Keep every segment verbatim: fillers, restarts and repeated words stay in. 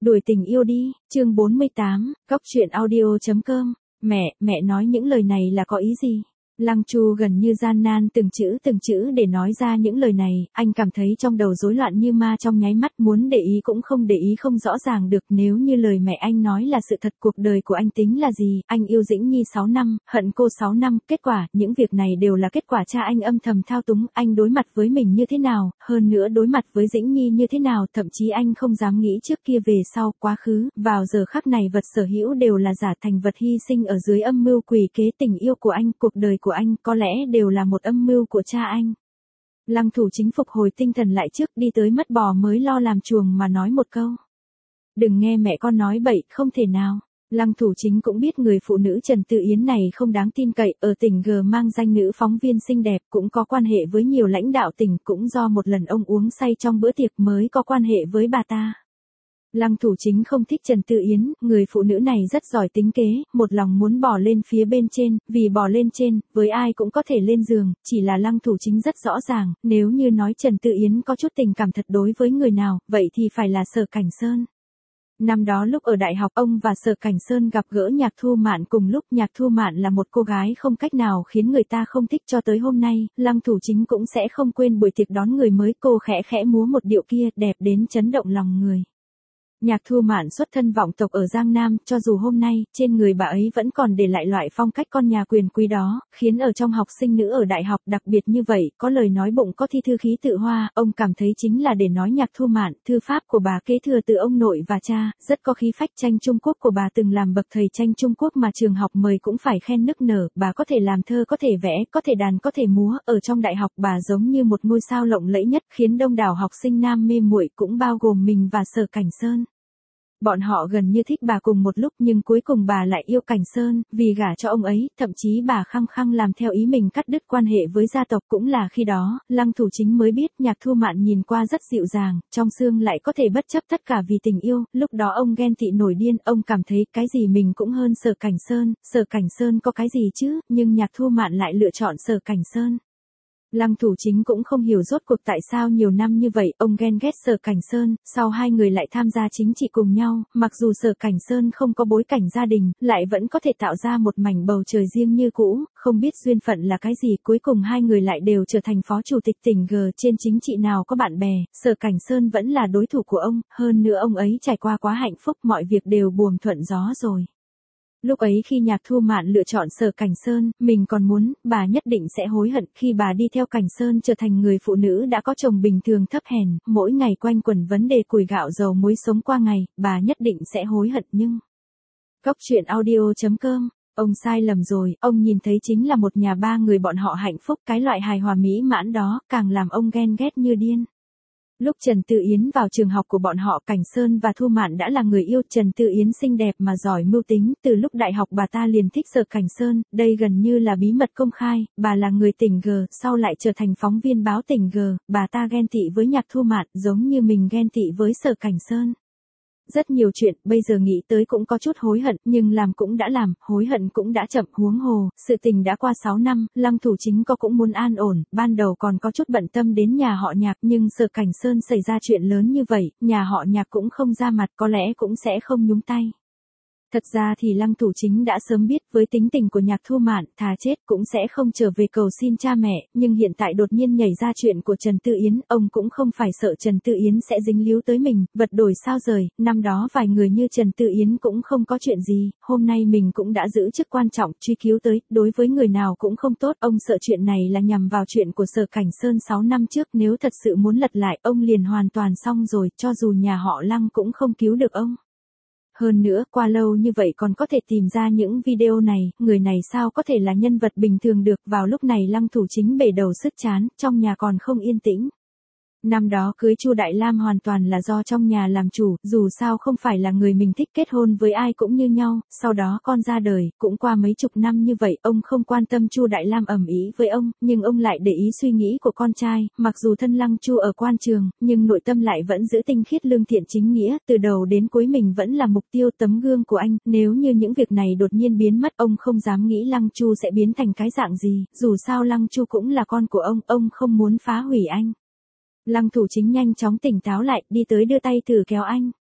Đuổi tình yêu đi, chương bốn mươi tám, góc truyện audio chấm com. Mẹ, mẹ nói những lời này là có ý gì? Lăng Chu gần như gian nan từng chữ từng chữ để nói ra những lời này, anh cảm thấy trong đầu rối loạn như ma trong nháy mắt, muốn để ý cũng không để ý không rõ ràng được. Nếu như lời mẹ anh nói là sự thật, cuộc đời của anh tính là gì? Anh yêu Dĩnh Nhi sáu năm, hận cô sáu năm, kết quả, những việc này đều là kết quả cha anh âm thầm thao túng. Anh đối mặt với mình như thế nào, hơn nữa đối mặt với Dĩnh Nhi như thế nào, thậm chí anh không dám nghĩ trước kia về sau, quá khứ, vào giờ khắc này vật sở hữu đều là giả, thành vật hy sinh ở dưới âm mưu quỷ kế tình yêu của anh, cuộc đời của anh có lẽ đều là một âm mưu của cha anh. Lăng Thủ Chính phục hồi tinh thần lại, trước đi tới mất bò mới lo làm chuồng mà nói một câu. Đừng nghe mẹ con nói bậy, không thể nào. Lăng Thủ Chính cũng biết người phụ nữ Trần Tư Yến này không đáng tin cậy, ở tỉnh G mang danh nữ phóng viên xinh đẹp, cũng có quan hệ với nhiều lãnh đạo tỉnh, cũng do một lần ông uống say trong bữa tiệc mới có quan hệ với bà ta. Lăng Thủ Chính không thích Trần Tư Yến, người phụ nữ này rất giỏi tính kế, một lòng muốn bò lên phía bên trên, vì bò lên trên, với ai cũng có thể lên giường, chỉ là Lăng Thủ Chính rất rõ ràng, nếu như nói Trần Tư Yến có chút tình cảm thật đối với người nào, vậy thì phải là Sở Cảnh Sơn. Năm đó lúc ở đại học, ông và Sở Cảnh Sơn gặp gỡ Nhạc Thu Mạn cùng lúc. Nhạc Thu Mạn là một cô gái không cách nào khiến người ta không thích, cho tới hôm nay, Lăng Thủ Chính cũng sẽ không quên buổi tiệc đón người mới, cô khẽ khẽ múa một điệu kia, đẹp đến chấn động lòng người. Nhạc Thu Mạn xuất thân vọng tộc ở Giang Nam, cho dù hôm nay, trên người bà ấy vẫn còn để lại loại phong cách con nhà quyền quý đó, khiến ở trong học sinh nữ ở đại học đặc biệt như vậy, có lời nói bụng có thi thư khí tự hoa, ông cảm thấy chính là để nói Nhạc Thu Mạn, thư pháp của bà kế thừa từ ông nội và cha, rất có khí phách. Tranh Trung Quốc của bà từng làm bậc thầy tranh Trung Quốc mà trường học mời cũng phải khen nức nở, bà có thể làm thơ, có thể vẽ, có thể đàn, có thể múa, ở trong đại học bà giống như một ngôi sao lộng lẫy nhất, khiến đông đảo học sinh nam mê muội, cũng bao gồm mình và Sở Cảnh Sơn. Bọn họ gần như thích bà cùng một lúc, nhưng cuối cùng bà lại yêu Cảnh Sơn, vì gả cho ông ấy, thậm chí bà khăng khăng làm theo ý mình, cắt đứt quan hệ với gia tộc. Cũng là khi đó, Lăng Thủ Chính mới biết Nhạc Thu Mạn nhìn qua rất dịu dàng, trong xương lại có thể bất chấp tất cả vì tình yêu. Lúc đó ông ghen tị nổi điên, ông cảm thấy cái gì mình cũng hơn Sở Cảnh Sơn, Sở Cảnh Sơn có cái gì chứ, nhưng Nhạc Thu Mạn lại lựa chọn Sở Cảnh Sơn. Lăng Thủ Chính cũng không hiểu rốt cuộc tại sao nhiều năm như vậy, ông ghen ghét Sở Cảnh Sơn, sau hai người lại tham gia chính trị cùng nhau, mặc dù Sở Cảnh Sơn không có bối cảnh gia đình, lại vẫn có thể tạo ra một mảnh bầu trời riêng như cũ, không biết duyên phận là cái gì, cuối cùng hai người lại đều trở thành phó chủ tịch tỉnh G. Trên chính trị nào có bạn bè, Sở Cảnh Sơn vẫn là đối thủ của ông, hơn nữa ông ấy trải qua quá hạnh phúc, mọi việc đều buồm thuận gió rồi. Lúc ấy khi Nhạc Thu Mạn lựa chọn Sở Cảnh Sơn, mình còn muốn, bà nhất định sẽ hối hận, khi bà đi theo Cảnh Sơn trở thành người phụ nữ đã có chồng bình thường thấp hèn, mỗi ngày quanh quẩn vấn đề củi gạo dầu muối sống qua ngày, bà nhất định sẽ hối hận. Nhưng góc truyện audio chấm com, ông sai lầm rồi, ông nhìn thấy chính là một nhà ba người bọn họ hạnh phúc, cái loại hài hòa mỹ mãn đó, càng làm ông ghen ghét như điên. Lúc Trần Tư Yến vào trường học của bọn họ, Cảnh Sơn và Thu Mạn đã là người yêu. Trần Tư Yến xinh đẹp mà giỏi mưu tính, từ lúc đại học bà ta liền thích Sở Cảnh Sơn, đây gần như là bí mật công khai, bà là người tỉnh G, sau lại trở thành phóng viên báo tỉnh G, bà ta ghen tị với Nhạc Thu Mạn, giống như mình ghen tị với Sở Cảnh Sơn. Rất nhiều chuyện, bây giờ nghĩ tới cũng có chút hối hận, nhưng làm cũng đã làm, hối hận cũng đã chậm. Huống hồ, sự tình đã qua sáu năm, Lăng Thủ Chính có cũng muốn an ổn, ban đầu còn có chút bận tâm đến nhà họ Nhạc, nhưng Sở Cảnh Sơn xảy ra chuyện lớn như vậy, nhà họ Nhạc cũng không ra mặt, có lẽ cũng sẽ không nhúng tay. Thật ra thì Lăng Thủ Chính đã sớm biết, với tính tình của Nhạc Thu Mạn, thà chết cũng sẽ không trở về cầu xin cha mẹ, nhưng hiện tại đột nhiên nhảy ra chuyện của Trần Tư Yến, ông cũng không phải sợ Trần Tư Yến sẽ dính líu tới mình, vật đổi sao rời, năm đó vài người như Trần Tư Yến cũng không có chuyện gì, hôm nay mình cũng đã giữ chức quan trọng, truy cứu tới, đối với người nào cũng không tốt, ông sợ chuyện này là nhằm vào chuyện của Sở Cảnh Sơn sáu năm trước, nếu thật sự muốn lật lại, ông liền hoàn toàn xong rồi, cho dù nhà họ Lăng cũng không cứu được ông. Hơn nữa, qua lâu như vậy còn có thể tìm ra những video này, người này sao có thể là nhân vật bình thường được. Vào lúc này Lăng Thủ Chính bể đầu sứt chán, trong nhà còn không yên tĩnh. Năm đó cưới Chu Đại Lam hoàn toàn là do trong nhà làm chủ, dù sao không phải là người mình thích, kết hôn với ai cũng như nhau, sau đó con ra đời, cũng qua mấy chục năm như vậy, ông không quan tâm Chu Đại Lam ầm ĩ với ông, nhưng ông lại để ý suy nghĩ của con trai, mặc dù thân Lăng Chu ở quan trường, nhưng nội tâm lại vẫn giữ tinh khiết lương thiện chính nghĩa, từ đầu đến cuối mình vẫn là mục tiêu, tấm gương của anh, nếu như những việc này đột nhiên biến mất, ông không dám nghĩ Lăng Chu sẽ biến thành cái dạng gì, dù sao Lăng Chu cũng là con của ông, ông không muốn phá hủy anh. Lăng Thủ Chính nhanh chóng tỉnh táo lại, đi tới đưa tay thử kéo anh.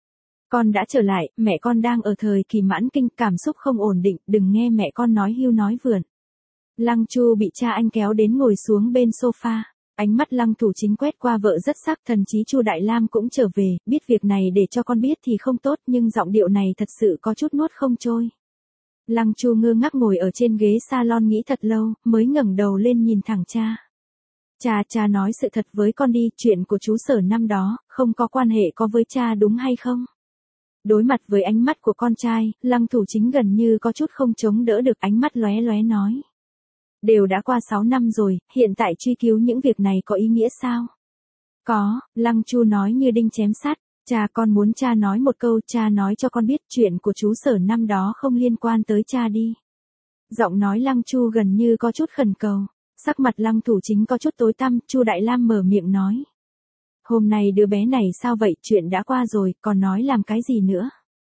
Con đã trở lại, mẹ con đang ở thời kỳ mãn kinh, cảm xúc không ổn định, đừng nghe mẹ con nói hưu nói vượn. Lăng Chu bị cha anh kéo đến ngồi xuống bên sofa. Ánh mắt Lăng Thủ Chính quét qua vợ rất sắc, thần chí Chu Đại Lam cũng trở về, biết việc này để cho con biết thì không tốt, nhưng giọng điệu này thật sự có chút nuốt không trôi. Lăng Chu ngơ ngác ngồi ở trên ghế salon nghĩ thật lâu, mới ngẩng đầu lên nhìn thẳng cha. Cha, cha nói sự thật với con đi, chuyện của chú Sở năm đó, không có quan hệ có với cha đúng hay không? Đối mặt với ánh mắt của con trai, Lăng Thủ Chính gần như có chút không chống đỡ được, ánh mắt lóe lóe nói. Đều đã qua sáu năm rồi, hiện tại truy cứu những việc này có ý nghĩa sao? Có, Lăng Chu nói như đinh chém sắt. Cha, con muốn cha nói một câu, cha nói cho con biết chuyện của chú Sở năm đó không liên quan tới cha đi. Giọng nói Lăng Chu gần như có chút khẩn cầu. Sắc mặt Lăng Thủ Chính có chút tối tăm, Chu Đại Lam mở miệng nói. Hôm nay đứa bé này sao vậy, chuyện đã qua rồi, còn nói làm cái gì nữa?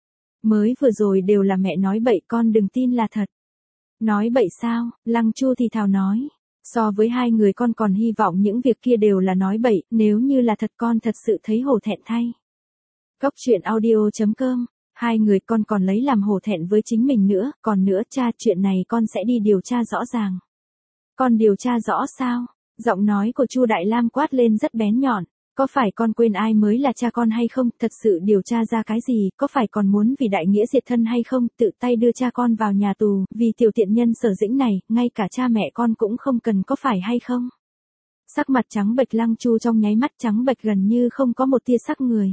Mới vừa rồi đều là mẹ nói bậy, con đừng tin là thật. Nói bậy sao? Lăng Chu thì thào nói. So với hai người con còn hy vọng những việc kia đều là nói bậy, nếu như là thật con thật sự thấy hổ thẹn thay. Cốc truyện audio chấm com. Hai người con còn lấy làm hổ thẹn với chính mình nữa, còn nữa cha, chuyện này con sẽ đi điều tra rõ ràng. Con điều tra rõ sao? Giọng nói của Chu Đại Lam quát lên rất bén nhọn. Có phải con quên ai mới là cha con hay không, thật sự điều tra ra cái gì, có phải còn muốn vì đại nghĩa diệt thân hay không, tự tay đưa cha con vào nhà tù, vì tiểu tiện nhân Sở Dĩnh này, ngay cả cha mẹ con cũng không cần, có phải hay không? Sắc mặt trắng bệch Lăng Chu trong nháy mắt trắng bệch gần như không có một tia sắc người.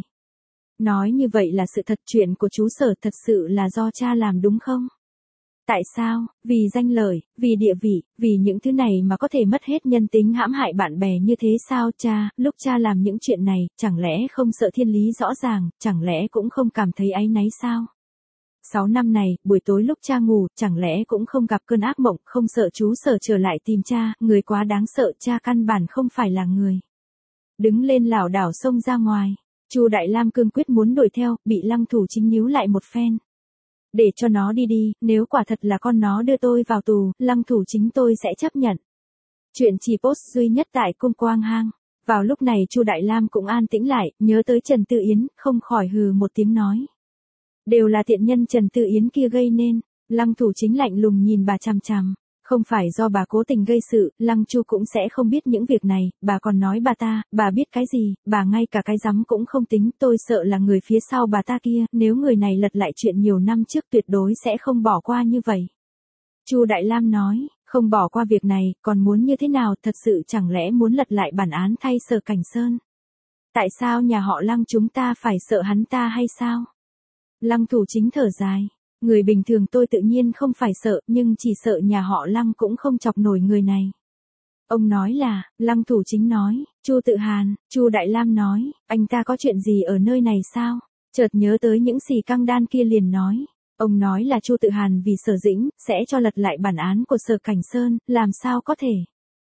Nói như vậy là sự thật, chuyện của chú Sở thật sự là do cha làm đúng không? Tại sao? Vì danh lợi, vì địa vị, vì những thứ này mà có thể mất hết nhân tính hãm hại bạn bè như thế sao cha? Lúc cha làm những chuyện này, chẳng lẽ không sợ thiên lý rõ ràng, chẳng lẽ cũng không cảm thấy áy náy sao? Sáu năm này, buổi tối lúc cha ngủ, chẳng lẽ cũng không gặp cơn ác mộng, không sợ chú Sở trở lại tìm cha, người quá đáng sợ, cha căn bản không phải là người. Đứng lên lảo đảo xông ra ngoài, Chu Đại Lam cương quyết muốn đuổi theo, bị Lăng Thủ Chính níu lại một phen. Để cho nó đi đi, nếu quả thật là con nó đưa tôi vào tù, Lăng Thủ Chính tôi sẽ chấp nhận. Chuyện chỉ post duy nhất tại cung Quang Hang. Vào lúc này Chu Đại Lam cũng an tĩnh lại, nhớ tới Trần Tư Yến, không khỏi hừ một tiếng nói. Đều là tiện nhân Trần Tư Yến kia gây nên. Lăng Thủ Chính lạnh lùng nhìn bà chằm chằm. Không phải do bà cố tình gây sự, Lăng Chu cũng sẽ không biết những việc này, bà còn nói bà ta, bà biết cái gì, bà ngay cả cái rắm cũng không tính, tôi sợ là người phía sau bà ta kia, nếu người này lật lại chuyện nhiều năm trước tuyệt đối sẽ không bỏ qua như vậy. Chu Đại Lam nói, không bỏ qua việc này, còn muốn như thế nào, thật sự chẳng lẽ muốn lật lại bản án thay Sở Cảnh Sơn? Tại sao nhà họ Lăng chúng ta phải sợ hắn ta hay sao? Lăng Thủ Chính thở dài. Người bình thường tôi tự nhiên không phải sợ, nhưng chỉ sợ nhà họ Lăng cũng không chọc nổi người này. Ông nói là, Lăng Thủ Chính nói, Chu Tự Hàn, Chu Đại Lam nói, anh ta có chuyện gì ở nơi này sao? Chợt nhớ tới những xì căng đan kia liền nói. Ông nói là Chu Tự Hàn vì Sở Dĩnh, sẽ cho lật lại bản án của Sở Cảnh Sơn, làm sao có thể?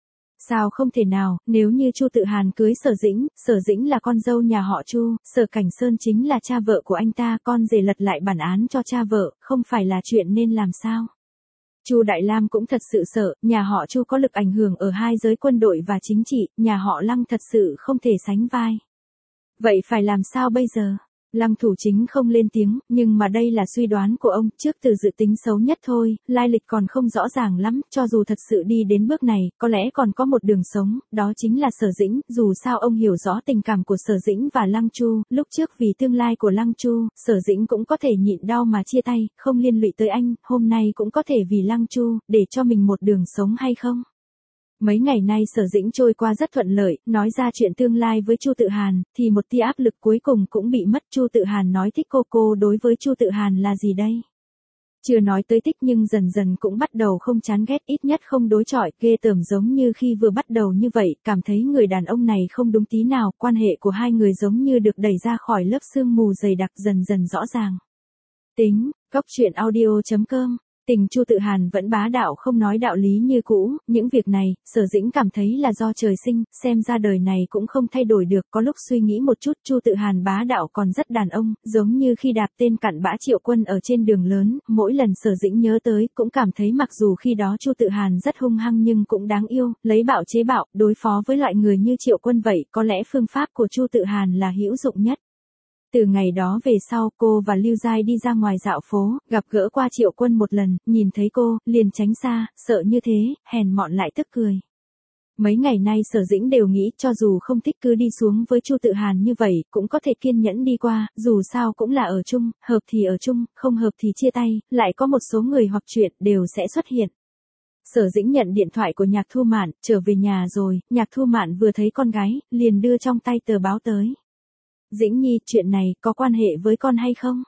Sao không thể nào, nếu như Chu Tự Hàn cưới Sở Dĩnh, Sở Dĩnh là con dâu nhà họ Chu, Sở Cảnh Sơn chính là cha vợ của anh ta, con rể lật lại bản án cho cha vợ, không phải là chuyện nên làm sao? Chu Đại Lam cũng thật sự sợ, nhà họ Chu có lực ảnh hưởng ở hai giới quân đội và chính trị, nhà họ Lăng thật sự không thể sánh vai. Vậy phải làm sao bây giờ? Lăng Thủ Chính không lên tiếng, nhưng mà đây là suy đoán của ông, trước từ dự tính xấu nhất thôi, lai lịch còn không rõ ràng lắm, cho dù thật sự đi đến bước này, có lẽ còn có một đường sống, đó chính là Sở Dĩnh, dù sao ông hiểu rõ tình cảm của Sở Dĩnh và Lăng Chu, lúc trước vì tương lai của Lăng Chu, Sở Dĩnh cũng có thể nhịn đau mà chia tay, không liên lụy tới anh, hôm nay cũng có thể vì Lăng Chu, để cho mình một đường sống hay không? Mấy ngày nay Sở Dĩnh trôi qua rất thuận lợi, nói ra chuyện tương lai với Chu Tự Hàn, thì một tia áp lực cuối cùng cũng bị mất. Chu Tự Hàn nói thích cô cô đối với Chu Tự Hàn là gì đây? Chưa nói tới thích nhưng dần dần cũng bắt đầu không chán ghét, ít nhất không đối chọi, ghê tởm giống như khi vừa bắt đầu như vậy, cảm thấy người đàn ông này không đúng tí nào, quan hệ của hai người giống như được đẩy ra khỏi lớp sương mù dày đặc dần dần rõ ràng. Tính, cốc truyện audio chấm com. Tình Chu Tự Hàn vẫn bá đạo không nói đạo lý như cũ, những việc này, Sở Dĩnh cảm thấy là do trời sinh, xem ra đời này cũng không thay đổi được, có lúc suy nghĩ một chút, Chu Tự Hàn bá đạo còn rất đàn ông, giống như khi đạp tên cặn bã Triệu Quân ở trên đường lớn, mỗi lần Sở Dĩnh nhớ tới, cũng cảm thấy mặc dù khi đó Chu Tự Hàn rất hung hăng nhưng cũng đáng yêu, lấy bạo chế bạo, đối phó với loại người như Triệu Quân vậy, có lẽ phương pháp của Chu Tự Hàn là hữu dụng nhất. Từ ngày đó về sau cô và Lưu Giai đi ra ngoài dạo phố, gặp gỡ qua Triệu Quân một lần, nhìn thấy cô, liền tránh xa, sợ như thế, hèn mọn lại tức cười. Mấy ngày nay Sở Dĩnh đều nghĩ cho dù không thích cứ đi xuống với Chu Tự Hàn như vậy, cũng có thể kiên nhẫn đi qua, dù sao cũng là ở chung, hợp thì ở chung, không hợp thì chia tay, lại có một số người hoặc chuyện đều sẽ xuất hiện. Sở Dĩnh nhận điện thoại của Nhạc Thu Mạn, trở về nhà rồi, Nhạc Thu Mạn vừa thấy con gái, liền đưa trong tay tờ báo tới. Dĩnh Nhi, chuyện này có quan hệ với con hay không?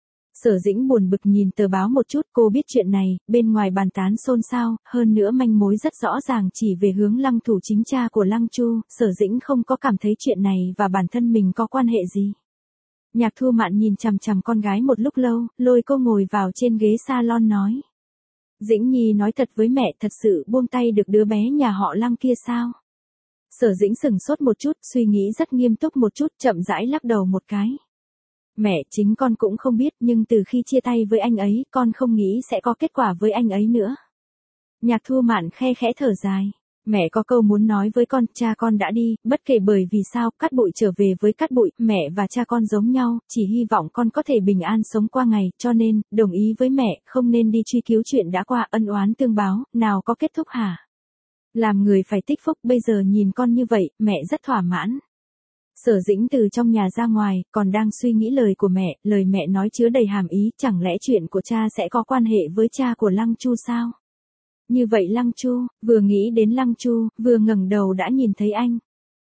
Sở Dĩnh buồn bực nhìn tờ báo một chút, cô biết chuyện này, bên ngoài bàn tán xôn xao, hơn nữa manh mối rất rõ ràng chỉ về hướng Lăng Thủ chính cha của Lăng Chu, Sở Dĩnh không có cảm thấy chuyện này và bản thân mình có quan hệ gì. Nhạc Thu Mạn nhìn chằm chằm con gái một lúc lâu, lôi cô ngồi vào trên ghế salon nói. Dĩnh Nhi nói thật với mẹ, thật sự buông tay được đứa bé nhà họ Lăng kia sao? Sở Dĩnh sừng sốt một chút, suy nghĩ rất nghiêm túc một chút, chậm rãi lắc đầu một cái. Mẹ, chính con cũng không biết, nhưng từ khi chia tay với anh ấy, con không nghĩ sẽ có kết quả với anh ấy nữa. Nhạc Thu Mạn khe khẽ thở dài. Mẹ có câu muốn nói với con, cha con đã đi, bất kể bởi vì sao, Cát Bụi trở về với Cát Bụi, mẹ và cha con giống nhau, chỉ hy vọng con có thể bình an sống qua ngày, cho nên, đồng ý với mẹ, không nên đi truy cứu chuyện đã qua, ân oán tương báo, nào có kết thúc hả? Làm người phải tích phúc, bây giờ nhìn con như vậy, mẹ rất thỏa mãn. Sở Dĩnh từ trong nhà ra ngoài, còn đang suy nghĩ lời của mẹ, lời mẹ nói chứa đầy hàm ý, chẳng lẽ chuyện của cha sẽ có quan hệ với cha của Lăng Chu sao? Như vậy Lăng Chu, vừa nghĩ đến Lăng Chu, vừa ngẩng đầu đã nhìn thấy anh.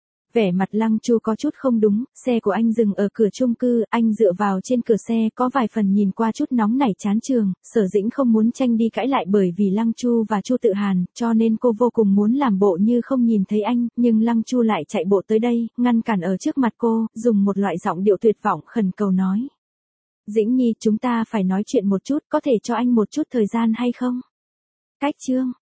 Vẻ mặt Lăng Chu có chút không đúng, xe của anh dừng ở cửa chung cư, anh dựa vào trên cửa xe có vài phần nhìn qua chút nóng nảy chán trường, Sở Dĩnh không muốn tranh đi cãi lại bởi vì Lăng Chu và Chu Tự Hàn, cho nên cô vô cùng muốn làm bộ như không nhìn thấy anh, nhưng Lăng Chu lại chạy bộ tới đây, ngăn cản ở trước mặt cô, dùng một loại giọng điệu tuyệt vọng khẩn cầu nói. Dĩnh Nhi, chúng ta phải nói chuyện một chút, có thể cho anh một chút thời gian hay không? Cách chương